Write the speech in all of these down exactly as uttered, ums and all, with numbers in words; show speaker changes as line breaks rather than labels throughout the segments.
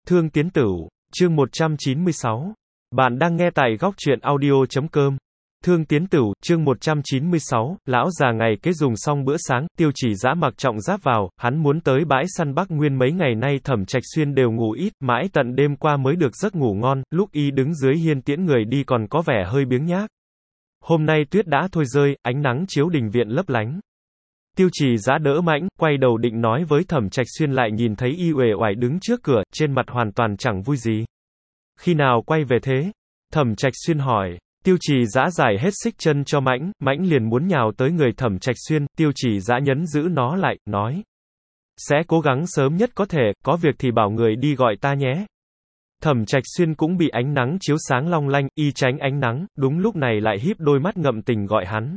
Thương Tiến Tửu, chương một trăm chín mươi sáu. Bạn đang nghe tại góc truyện audio chấm com. Thương Tiến Tửu, chương một trăm chín mươi sáu, lão già ngày kế dùng xong bữa sáng, Tiêu Chỉ Dã mặc trọng giáp vào, hắn muốn tới bãi săn Bắc Nguyên mấy ngày nay Thẩm Trạch Xuyên đều ngủ ít, mãi tận đêm qua mới được giấc ngủ ngon, lúc y đứng dưới hiên tiễn người đi còn có vẻ hơi biếng nhác. Hôm nay tuyết đã thôi rơi, ánh nắng chiếu đình viện lấp lánh. Tiêu Chỉ Dã đỡ mãnh, quay đầu định nói với Thẩm Trạch Xuyên lại nhìn thấy y uể oải đứng trước cửa, trên mặt hoàn toàn chẳng vui gì. Khi nào quay về thế? Thẩm Trạch Xuyên hỏi. Tiêu Chỉ Dã giải hết xích chân cho mãnh, mãnh liền muốn nhào tới người Thẩm Trạch Xuyên, Tiêu Chỉ Dã nhấn giữ nó lại, nói. Sẽ cố gắng sớm nhất có thể, có việc thì bảo người đi gọi ta nhé. Thẩm Trạch Xuyên cũng bị ánh nắng chiếu sáng long lanh, y tránh ánh nắng, đúng lúc này lại híp đôi mắt ngậm tình gọi hắn.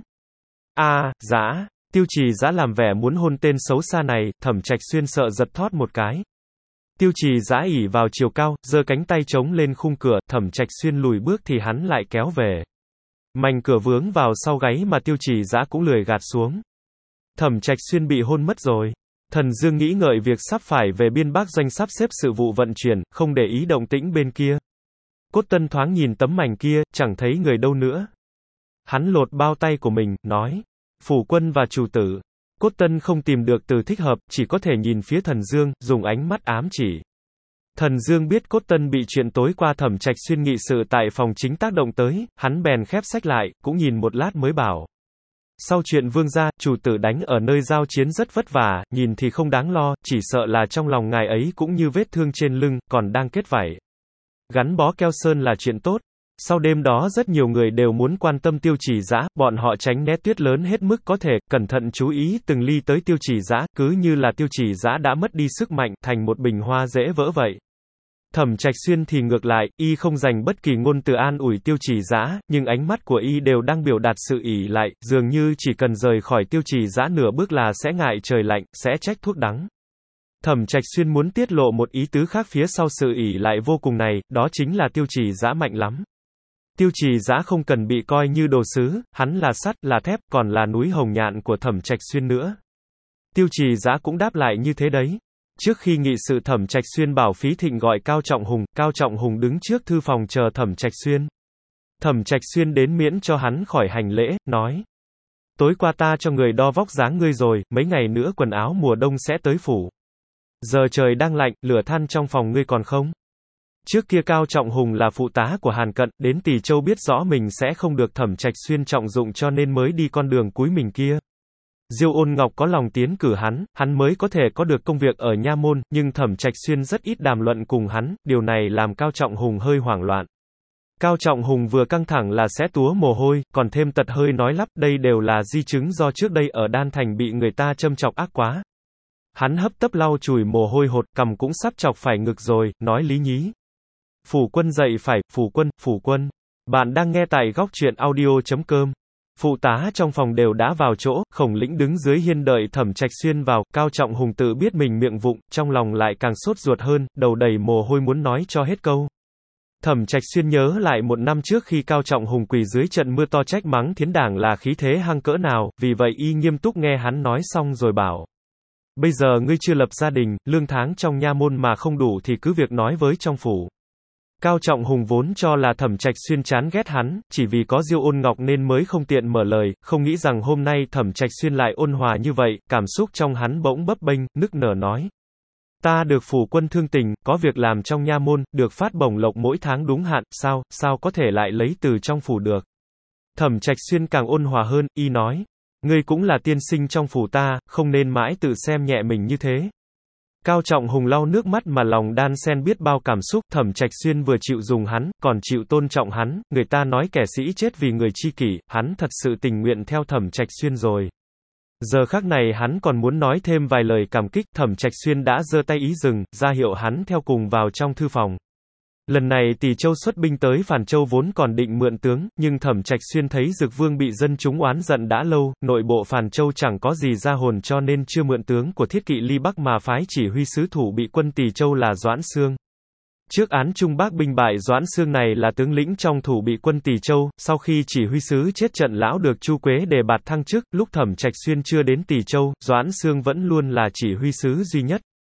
A, Dã. Tiêu Chỉ Dã làm vẻ muốn hôn tên xấu xa này, Thẩm Trạch Xuyên sợ giật thót một cái. Tiêu Chỉ Dã ỉ vào chiều cao, giơ cánh tay chống lên khung cửa, Thẩm Trạch Xuyên lùi bước thì hắn lại kéo về. Mảnh cửa vướng vào sau gáy mà Tiêu Chỉ Dã cũng lười gạt xuống. Thẩm Trạch Xuyên bị hôn mất rồi. Thần Dương nghĩ ngợi việc sắp phải về biên Bắc Doanh sắp xếp sự vụ vận chuyển, không để ý động tĩnh bên kia. Cốt Tân thoáng nhìn tấm mảnh kia, chẳng thấy người đâu nữa. Hắn lột bao tay của mình, nói. Phủ quân và chủ tử. Cốt Tân không tìm được từ thích hợp, chỉ có thể nhìn phía Thần Dương, dùng ánh mắt ám chỉ. Thần Dương biết Cốt Tân bị chuyện tối qua Thẩm Trạch Xuyên nghị sự tại phòng chính tác động tới, hắn bèn khép sách lại, cũng nhìn một lát mới bảo. Sau chuyện Vương gia, chủ tử đánh ở nơi giao chiến rất vất vả, nhìn thì không đáng lo, chỉ sợ là trong lòng ngài ấy cũng như vết thương trên lưng, còn đang kết vảy. Gắn bó keo sơn là chuyện tốt. Sau đêm đó rất nhiều người đều muốn quan tâm Tiêu Chỉ Dã, bọn họ tránh né tuyết lớn hết mức có thể, cẩn thận chú ý từng ly tới Tiêu Chỉ Dã, cứ như là Tiêu Chỉ Dã đã mất đi sức mạnh, thành một bình hoa dễ vỡ vậy. Thẩm Trạch Xuyên thì ngược lại, y không dành bất kỳ ngôn từ an ủi Tiêu Chỉ Dã, nhưng ánh mắt của y đều đang biểu đạt sự ỷ lại, dường như chỉ cần rời khỏi Tiêu Chỉ Dã nửa bước là sẽ ngại trời lạnh, sẽ trách thuốc đắng. Thẩm Trạch Xuyên muốn tiết lộ một ý tứ khác phía sau sự ỷ lại vô cùng này, đó chính là Tiêu Chỉ Dã mạnh lắm. Tiêu Chỉ Dã không cần bị coi như đồ sứ, hắn là sắt, là thép, còn là núi hồng nhạn của Thẩm Trạch Xuyên nữa. Tiêu Chỉ Dã cũng đáp lại như thế đấy. Trước khi nghị sự Thẩm Trạch Xuyên bảo Phí Thịnh gọi Cao Trọng Hùng, Cao Trọng Hùng đứng trước thư phòng chờ Thẩm Trạch Xuyên. Thẩm Trạch Xuyên đến miễn cho hắn khỏi hành lễ, nói. Tối qua ta cho người đo vóc dáng ngươi rồi, mấy ngày nữa quần áo mùa đông sẽ tới phủ. Giờ trời đang lạnh, lửa than trong phòng ngươi còn không? Trước kia Cao Trọng Hùng là phụ tá của Hàn Cận, đến Tỳ Châu biết rõ mình sẽ không được Thẩm Trạch Xuyên trọng dụng cho nên mới đi con đường cúi mình kia. Diêu Ôn Ngọc có lòng tiến cử hắn, hắn mới có thể có được công việc ở nha môn, nhưng Thẩm Trạch Xuyên rất ít đàm luận cùng hắn, điều này làm Cao Trọng Hùng hơi hoảng loạn. Cao Trọng Hùng vừa căng thẳng là sẽ túa mồ hôi, còn thêm tật hơi nói lắp, đây đều là di chứng do trước đây ở Đan Thành bị người ta châm chọc ác quá. Hắn hấp tấp lau chùi mồ hôi hột, cằm cũng sắp chọc phải ngực rồi, nói lý nhí. Phủ quân dậy phải, phủ quân, phủ quân. Bạn đang nghe tại góc truyện audio chấm com. Phụ tá trong phòng đều đã vào chỗ, Khổng Lĩnh đứng dưới hiên đợi Thẩm Trạch Xuyên vào, Cao Trọng Hùng tự biết mình miệng vụng, trong lòng lại càng sốt ruột hơn, đầu đầy mồ hôi muốn nói cho hết câu. Thẩm Trạch Xuyên nhớ lại một năm trước khi Cao Trọng Hùng quỳ dưới trận mưa to trách mắng Thiến Đảng là khí thế hăng cỡ nào, vì vậy y nghiêm túc nghe hắn nói xong rồi bảo. Bây giờ ngươi chưa lập gia đình, lương tháng trong nha môn mà không đủ thì cứ việc nói với trong phủ. Cao Trọng Hùng vốn cho là Thẩm Trạch Xuyên chán ghét hắn, chỉ vì có Diêu Ôn Ngọc nên mới không tiện mở lời, không nghĩ rằng hôm nay Thẩm Trạch Xuyên lại ôn hòa như vậy, cảm xúc trong hắn bỗng bấp bênh, nức nở nói. Ta được phủ quân thương tình, có việc làm trong nha môn, được phát bổng lộc mỗi tháng đúng hạn, sao, sao có thể lại lấy từ trong phủ được. Thẩm Trạch Xuyên càng ôn hòa hơn, y nói. Ngươi cũng là tiên sinh trong phủ ta, không nên mãi tự xem nhẹ mình như thế. Cao Trọng Hùng lau nước mắt mà lòng đan xen biết bao cảm xúc, Thẩm Trạch Xuyên vừa chịu dùng hắn, còn chịu tôn trọng hắn, người ta nói kẻ sĩ chết vì người chi kỷ, hắn thật sự tình nguyện theo Thẩm Trạch Xuyên rồi. Giờ khắc này hắn còn muốn nói thêm vài lời cảm kích, Thẩm Trạch Xuyên đã giơ tay ý dừng, ra hiệu hắn theo cùng vào trong thư phòng. Lần này Tỳ Châu xuất binh tới Phàn Châu vốn còn định mượn tướng, nhưng Thẩm Trạch Xuyên thấy Dực Vương bị dân chúng oán giận đã lâu, nội bộ Phàn Châu chẳng có gì ra hồn cho nên chưa mượn tướng của Thiết Kỵ Ly Bắc mà phái chỉ huy sứ thủ bị quân Tỳ Châu là Doãn Xương. Trước án Trung Bắc binh bại Doãn Xương này là tướng lĩnh trong thủ bị quân Tỳ Châu, sau khi chỉ huy sứ chết trận lão được Chu Quế đề bạt thăng chức, lúc Thẩm Trạch Xuyên chưa đến Tỳ Châu, Doãn Xương vẫn luôn là chỉ huy sứ duy nhất.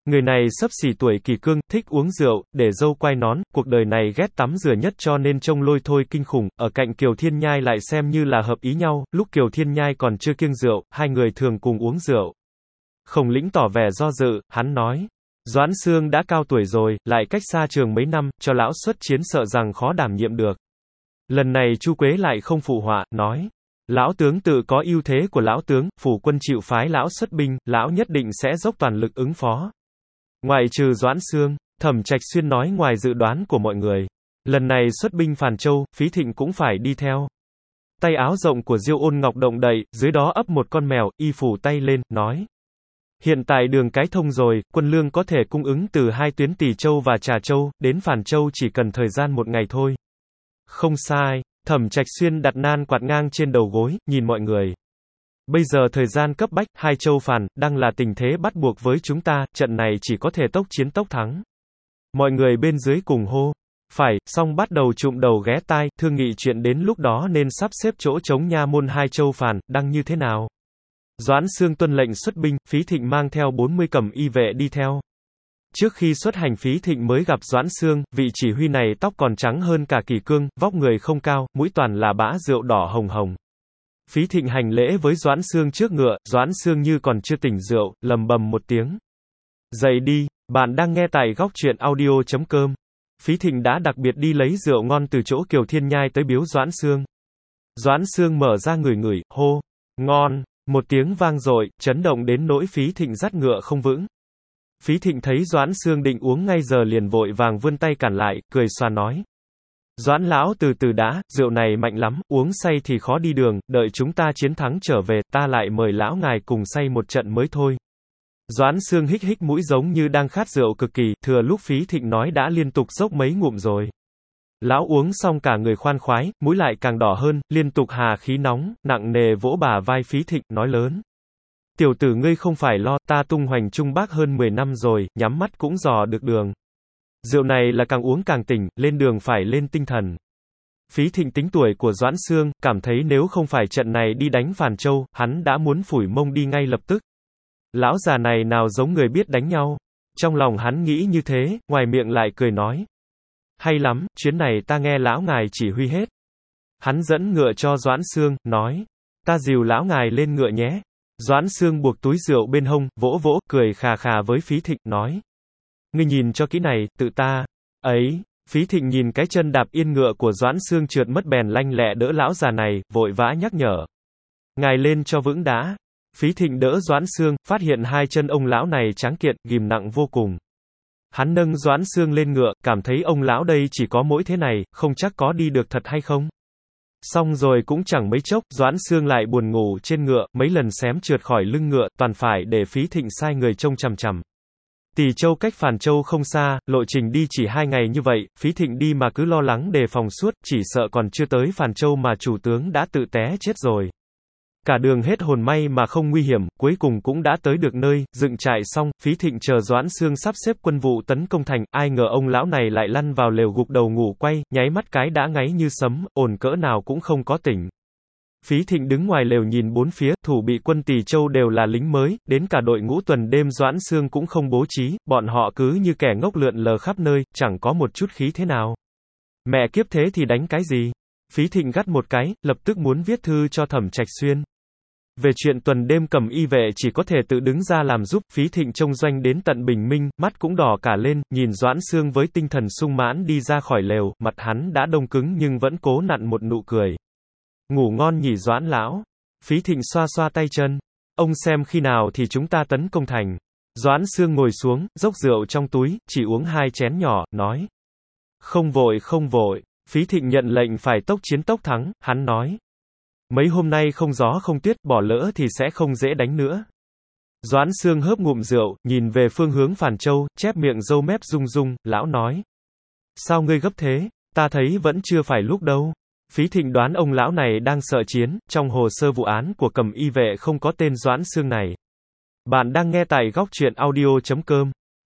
Người này xấp xỉ tuổi Kỳ Cương, thích uống rượu, để râu quai nón, cuộc đời này ghét tắm rửa nhất cho nên trông lôi thôi kinh khủng, ở cạnh Kiều Thiên Nhai lại xem như là hợp ý nhau, lúc Kiều Thiên Nhai còn chưa kiêng rượu, hai người thường cùng uống rượu. Khổng Lĩnh tỏ vẻ do dự, hắn nói, Doãn Xương đã cao tuổi rồi, lại cách xa trường mấy năm, cho lão xuất chiến sợ rằng khó đảm nhiệm được. Lần này Chu Quế lại không phụ họa, nói, lão tướng tự có ưu thế của lão tướng, phủ quân chịu phái lão xuất binh, lão nhất định sẽ dốc toàn lực ứng phó. Ngoại trừ Doãn Xương, Thẩm Trạch Xuyên nói ngoài dự đoán của mọi người. Lần này xuất binh Phàn Châu, Phí Thịnh cũng phải đi theo. Tay áo rộng của Diêu Ôn Ngọc động đậy, dưới đó ấp một con mèo, y phủ tay lên, nói. Hiện tại đường cái thông rồi, quân lương có thể cung ứng từ hai tuyến Tỳ Châu và Trà Châu, đến Phàn Châu chỉ cần thời gian một ngày thôi. Không sai, Thẩm Trạch Xuyên đặt nan quạt ngang trên đầu gối, nhìn mọi người. Bây giờ thời gian cấp bách, hai châu Phàn, đang là tình thế bắt buộc với chúng ta, trận này chỉ có thể tốc chiến tốc thắng. Mọi người bên dưới cùng hô. Phải, xong bắt đầu trụm đầu ghé tai, thương nghị chuyện đến lúc đó nên sắp xếp chỗ chống nha môn hai châu Phàn, đang như thế nào. Doãn Xương tuân lệnh xuất binh, Phí Thịnh mang theo bốn mươi cẩm y vệ đi theo. Trước khi xuất hành Phí Thịnh mới gặp Doãn Xương, vị chỉ huy này tóc còn trắng hơn cả Kỳ Cương, vóc người không cao, mũi toàn là bã rượu đỏ hồng hồng. Phí Thịnh hành lễ với Doãn Xương trước ngựa, Doãn Xương như còn chưa tỉnh rượu, lầm bầm một tiếng. Dậy đi, bạn đang nghe tại góc truyện audio chấm com. Phí Thịnh đã đặc biệt đi lấy rượu ngon từ chỗ Kiều Thiên Nhai tới biếu Doãn Xương. Doãn Xương mở ra ngửi ngửi, hô, ngon, một tiếng vang dội, chấn động đến nỗi Phí Thịnh dắt ngựa không vững. Phí Thịnh thấy Doãn Xương định uống ngay giờ liền vội vàng vươn tay cản lại, cười xòa nói. Doãn lão từ từ đã, rượu này mạnh lắm, uống say thì khó đi đường, đợi chúng ta chiến thắng trở về, ta lại mời lão ngài cùng say một trận mới thôi. Doãn Xương hích hích mũi giống như đang khát rượu cực kỳ, thừa lúc Phí Thịnh nói đã liên tục dốc mấy ngụm rồi. Lão uống xong cả người khoan khoái, mũi lại càng đỏ hơn, liên tục hà khí nóng, nặng nề vỗ bả vai Phí Thịnh, nói lớn. Tiểu tử ngươi không phải lo, ta tung hoành Trung Bắc hơn mười năm rồi, nhắm mắt cũng dò được đường. Rượu này là càng uống càng tỉnh, lên đường phải lên tinh thần. Phí Thịnh tính tuổi của Doãn Xương, cảm thấy nếu không phải trận này đi đánh Phàn Châu, hắn đã muốn phủi mông đi ngay lập tức. Lão già này nào giống người biết đánh nhau. Trong lòng hắn nghĩ như thế, ngoài miệng lại cười nói. Hay lắm, chuyến này ta nghe lão ngài chỉ huy hết. Hắn dẫn ngựa cho Doãn Xương, nói. Ta dìu lão ngài lên ngựa nhé. Doãn Xương buộc túi rượu bên hông, vỗ vỗ, cười khà khà với Phí Thịnh, nói. Ngươi nhìn cho kỹ này, tự ta. Ấy, Phí Thịnh nhìn cái chân đạp yên ngựa của Doãn Xương trượt mất bèn lanh lẹ đỡ lão già này, vội vã nhắc nhở. Ngài lên cho vững đã. Phí Thịnh đỡ Doãn Xương, phát hiện hai chân ông lão này tráng kiện, ghìm nặng vô cùng. Hắn nâng Doãn Xương lên ngựa, cảm thấy ông lão đây chỉ có mỗi thế này, không chắc có đi được thật hay không. Xong rồi cũng chẳng mấy chốc, Doãn Xương lại buồn ngủ trên ngựa, mấy lần xém trượt khỏi lưng ngựa, toàn phải để Phí Thịnh sai người trông chằm chằm. Tỳ Châu cách Phàn Châu không xa, lộ trình đi chỉ hai ngày như vậy, Phí Thịnh đi mà cứ lo lắng đề phòng suốt, chỉ sợ còn chưa tới Phàn Châu mà chủ tướng đã tự té chết rồi. Cả đường hết hồn may mà không nguy hiểm, cuối cùng cũng đã tới được nơi, dựng trại xong, Phí Thịnh chờ Doãn Xương sắp xếp quân vụ tấn công thành, ai ngờ ông lão này lại lăn vào lều gục đầu ngủ quay, nháy mắt cái đã ngáy như sấm, ồn cỡ nào cũng không có tỉnh. Phí Thịnh đứng ngoài lều nhìn bốn phía, thủ bị quân Tỳ Châu đều là lính mới, đến cả đội ngũ tuần đêm Doãn Xương cũng không bố trí, bọn họ cứ như kẻ ngốc lượn lờ khắp nơi, chẳng có một chút khí thế nào. Mẹ kiếp thế thì đánh cái gì? Phí Thịnh gắt một cái, lập tức muốn viết thư cho Thẩm Trạch Xuyên. Về chuyện tuần đêm cầm y vệ chỉ có thể tự đứng ra làm giúp, Phí Thịnh trông doanh đến tận bình minh, mắt cũng đỏ cả lên, nhìn Doãn Xương với tinh thần sung mãn đi ra khỏi lều, mặt hắn đã đông cứng nhưng vẫn cố nặn một nụ cười. Ngủ ngon nhỉ Doãn lão. Phí Thịnh xoa xoa tay chân. Ông xem khi nào thì chúng ta tấn công thành. Doãn Xương ngồi xuống, dốc rượu trong túi, chỉ uống hai chén nhỏ, nói. Không vội không vội. Phí Thịnh nhận lệnh phải tốc chiến tốc thắng, hắn nói. Mấy hôm nay không gió không tuyết, bỏ lỡ thì sẽ không dễ đánh nữa. Doãn Xương hớp ngụm rượu, nhìn về phương hướng Phàn Châu, chép miệng râu mép rung rung, lão nói. Sao ngươi gấp thế, ta thấy vẫn chưa phải lúc đâu. Phí Thịnh đoán ông lão này đang sợ chiến, trong hồ sơ vụ án của cầm y vệ không có tên Doãn Xương này. Bạn đang nghe tại góc truyện audio chấm com.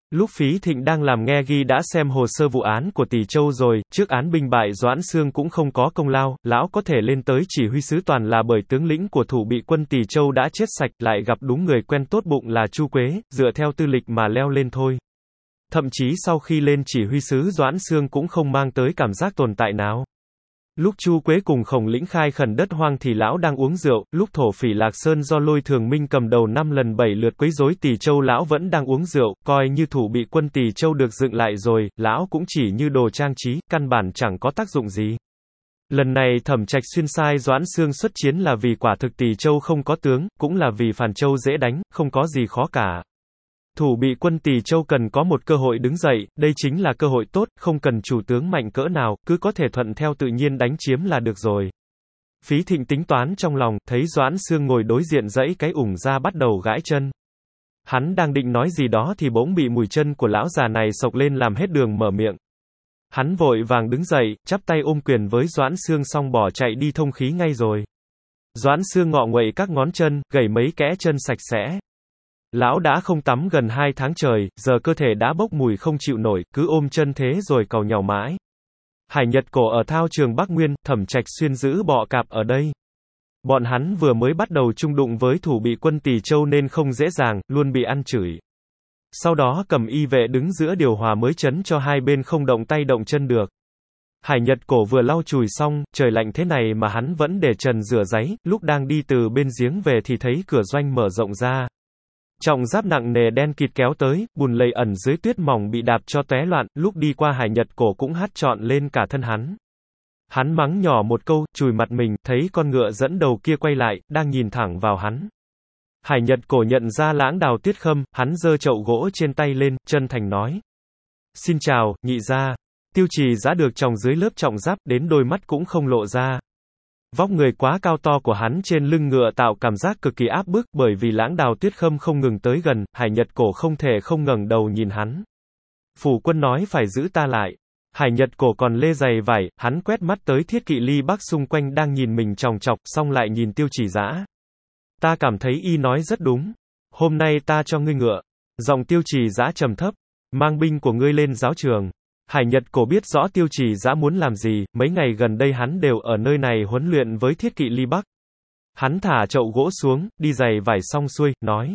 Lúc Phí Thịnh đang làm nghe ghi đã xem hồ sơ vụ án của Tỳ Châu rồi, trước án binh bại Doãn Xương cũng không có công lao, lão có thể lên tới chỉ huy sứ toàn là bởi tướng lĩnh của thủ bị quân Tỳ Châu đã chết sạch, lại gặp đúng người quen tốt bụng là Chu Quế, dựa theo tư lịch mà leo lên thôi. Thậm chí sau khi lên chỉ huy sứ Doãn Xương cũng không mang tới cảm giác tồn tại nào. Lúc Chu Quế cùng Khổng Lĩnh khai khẩn đất hoang thì lão đang uống rượu, lúc thổ phỉ Lạc Sơn do Lôi Thường Minh cầm đầu năm lần bảy lượt quấy rối Tỳ Châu lão vẫn đang uống rượu, coi như thủ bị quân Tỳ Châu được dựng lại rồi, lão cũng chỉ như đồ trang trí, căn bản chẳng có tác dụng gì. Lần này Thẩm Trạch Xuyên sai Doãn Xương xuất chiến là vì quả thực Tỳ Châu không có tướng, cũng là vì Phàn Châu dễ đánh, không có gì khó cả. Thủ bị quân Tỳ Châu cần có một cơ hội đứng dậy, đây chính là cơ hội tốt, không cần chủ tướng mạnh cỡ nào, cứ có thể thuận theo tự nhiên đánh chiếm là được rồi. Phí Thịnh tính toán trong lòng, thấy Doãn Xương ngồi đối diện dãy cái ủng ra bắt đầu gãi chân. Hắn đang định nói gì đó thì bỗng bị mùi chân của lão già này sộc lên làm hết đường mở miệng. Hắn vội vàng đứng dậy, chắp tay ôm quyền với Doãn Xương xong bỏ chạy đi thông khí ngay rồi. Doãn Xương ngọ nguậy các ngón chân, gẩy mấy kẽ chân sạch sẽ. Lão đã không tắm gần hai tháng trời, giờ cơ thể đã bốc mùi không chịu nổi, cứ ôm chân thế rồi càu nhàu mãi. Hải Nhật Cổ ở thao trường Bắc Nguyên, Thẩm Trạch Xuyên giữ bọ cạp ở đây. Bọn hắn vừa mới bắt đầu chung đụng với thủ bị quân Tỳ Châu nên không dễ dàng, luôn bị ăn chửi. Sau đó cầm y vệ đứng giữa điều hòa mới chấn cho hai bên không động tay động chân được. Hải Nhật Cổ vừa lau chùi xong, trời lạnh thế này mà hắn vẫn để trần rửa giấy, lúc đang đi từ bên giếng về thì thấy cửa doanh mở rộng ra. Trọng giáp nặng nề đen kịt kéo tới, bùn lầy ẩn dưới tuyết mỏng bị đạp cho tóe loạn, lúc đi qua Hải Nhật Cổ cũng hắt trọn lên cả thân hắn. Hắn mắng nhỏ một câu, chùi mặt mình, thấy con ngựa dẫn đầu kia quay lại, đang nhìn thẳng vào hắn. Hải Nhật Cổ nhận ra Lãng Đào Tuyết Khâm, hắn giơ chậu gỗ trên tay lên, chân thành nói. Xin chào, nhị gia. Tiêu Trì Dã được tròng dưới lớp trọng giáp, đến đôi mắt cũng không lộ ra. Vóc người quá cao to của hắn trên lưng ngựa tạo cảm giác cực kỳ áp bức, bởi vì Lãng Đào Tuyết Khâm không ngừng tới gần, Hải Nhật Cổ không thể không ngẩng đầu nhìn hắn. Phủ quân nói phải giữ ta lại. Hải Nhật Cổ còn lê giày vải, hắn quét mắt tới Thiết Kỵ Ly Bắc xung quanh đang nhìn mình chòng chọc, xong lại nhìn Tiêu Trì Dã. Ta cảm thấy y nói rất đúng. Hôm nay ta cho ngươi ngựa. Giọng Tiêu Trì Dã trầm thấp. Mang binh của ngươi lên giáo trường. Hải Nhật Cổ biết rõ Tiêu Trì Dã muốn làm gì, mấy ngày gần đây hắn đều ở nơi này huấn luyện với Thiết Kỵ Ly Bắc. Hắn thả chậu gỗ xuống, đi giày vải xong xuôi, nói.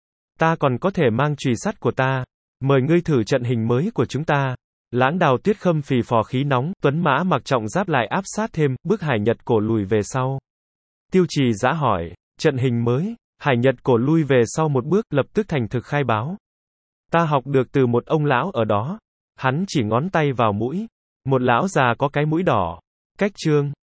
Ta còn có thể mang chùy sắt của ta. Mời ngươi thử trận hình mới của chúng ta. Lãng Đào Tuyết Khâm phì phò khí nóng, tuấn mã mặc trọng giáp lại áp sát thêm, bước Hải Nhật Cổ lùi về sau. Tiêu Trì Dã hỏi, trận hình mới. Hải Nhật Cổ lui về sau một bước, lập tức thành thực khai báo. Ta học được từ một ông lão ở đó. Hắn chỉ ngón tay vào mũi. Một lão già có cái mũi đỏ. Cách chương.